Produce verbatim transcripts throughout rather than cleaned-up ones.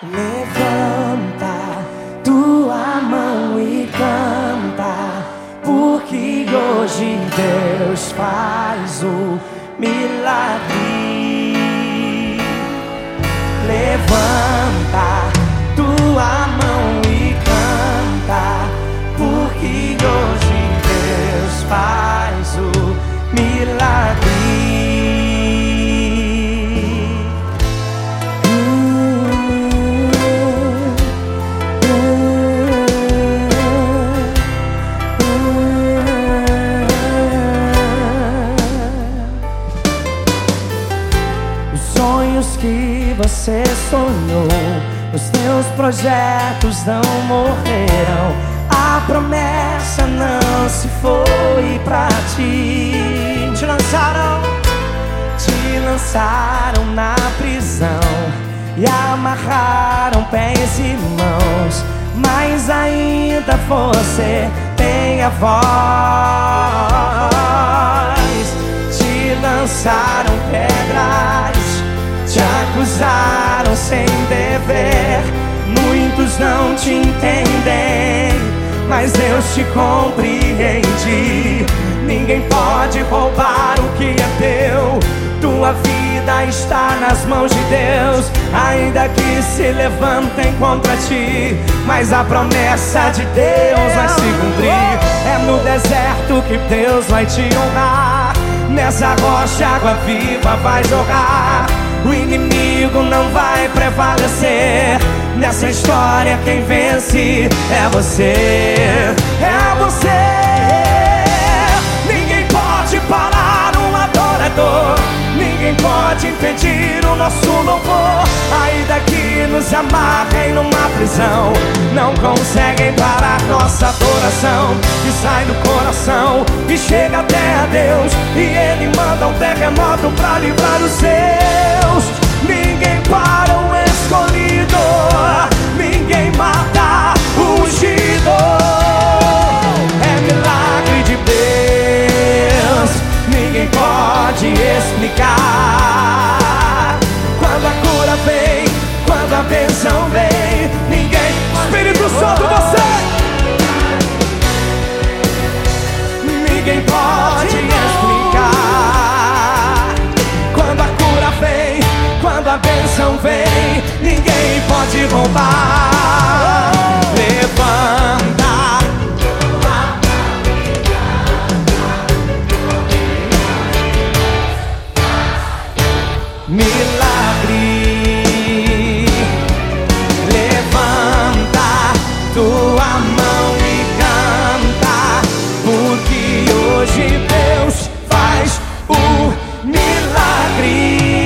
Levanta tua mão e canta, porque hoje Deus faz o milagre. Levanta tua mão e canta, porque hoje Deus faz o milagre. Que você sonhou, os teus projetos não morreram, a promessa não se foi pra ti. Te lançaram, te lançaram na prisão e amarraram pés e mãos, mas ainda você tem a voz. Te lançaram pedras, te acusaram sem dever, muitos não te entendem, mas Deus te compreende. Ninguém pode roubar o que é teu, tua vida está nas mãos de Deus. Ainda que se levantem contra ti, mas a promessa de Deus vai se cumprir. É no deserto que Deus vai te honrar, nessa rocha água viva vai jorrar. O inimigo não vai prevalecer, nessa história quem vence é você, é você. Ninguém pode parar um adorador, ninguém pode impedir o nosso louvor. Ainda que nos amarrem numa prisão, não conseguem parar nossa adoração, que sai do coração e chega até a Deus, e Ele manda um terremoto pra livrar os seus. Ninguém para o escolhido, ninguém mata o ungido. É milagre de Deus, ninguém pode explicar. Quando a cura vem, quando a bênção vem, ninguém... Espírito Santo, você! Ninguém pode explicar. Quando a cura vem, quando a bênção vem, ninguém pode roubar. Levanta. Milagre. Levanta tua mão e canta, porque hoje Deus faz o milagre.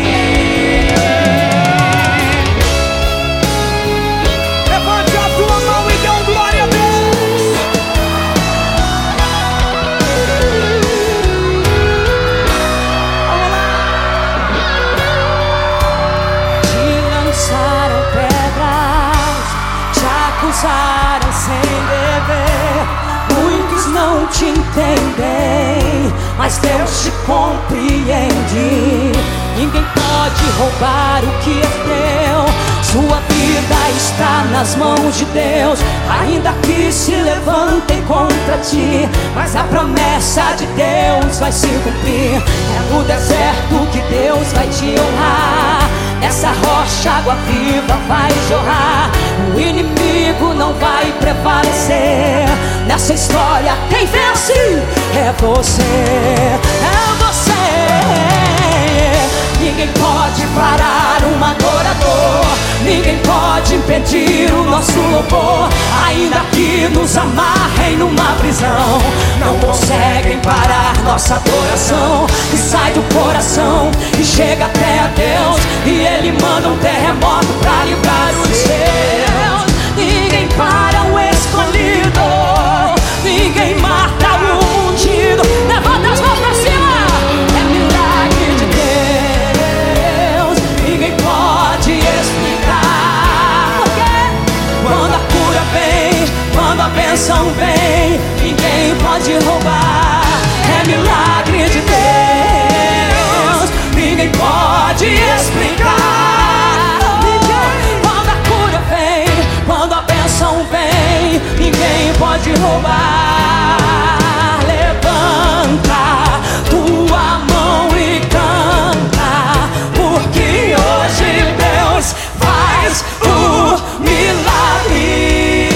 Acusaram sem dever, muitos não te entendem, mas Deus te compreende. Ninguém pode roubar o que é teu, sua vida está nas mãos de Deus. Ainda que se levantem contra ti, mas a promessa de Deus vai se cumprir. É no deserto que Deus vai te honrar, essa rocha água viva vai jorrar. O inimigo não vai prevalecer, nessa história quem vence é você, é você. Ninguém pode parar um adorador, ninguém pode impedir o nosso louvor. Ainda que nos amarrem numa prisão, não conseguem parar nossa adoração, que sai do coração e chega até a Deus, e Ele manda um terremoto pra livrar os seus. Ninguém para o escolhido, ninguém mata o ungido. Levanta as mãos pra cima. É milagre de Deus, ninguém pode explicar. Porque quando a cura vem, quando a bênção vem, ninguém pode roubar. É milagre de Deus, ninguém pode explicar. Quando a cura roubar. Levanta tua mão e canta, porque hoje Deus faz o milagre.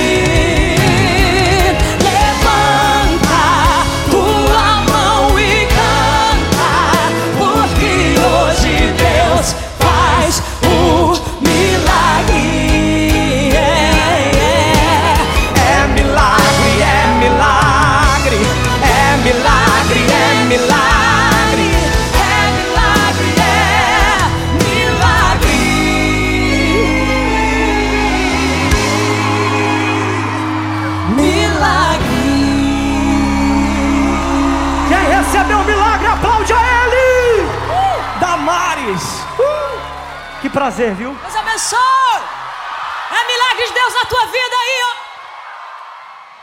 Levanta tua mão e canta, porque hoje Deus faz o milagre. É, é, é milagre, é milagre, é milagre, é milagre, é milagre, é milagre. Milagre. Quem recebeu o milagre, aplaude a ele! Uh! Damares! Uh! Que prazer, viu? Deus abençoe! É milagre de Deus na tua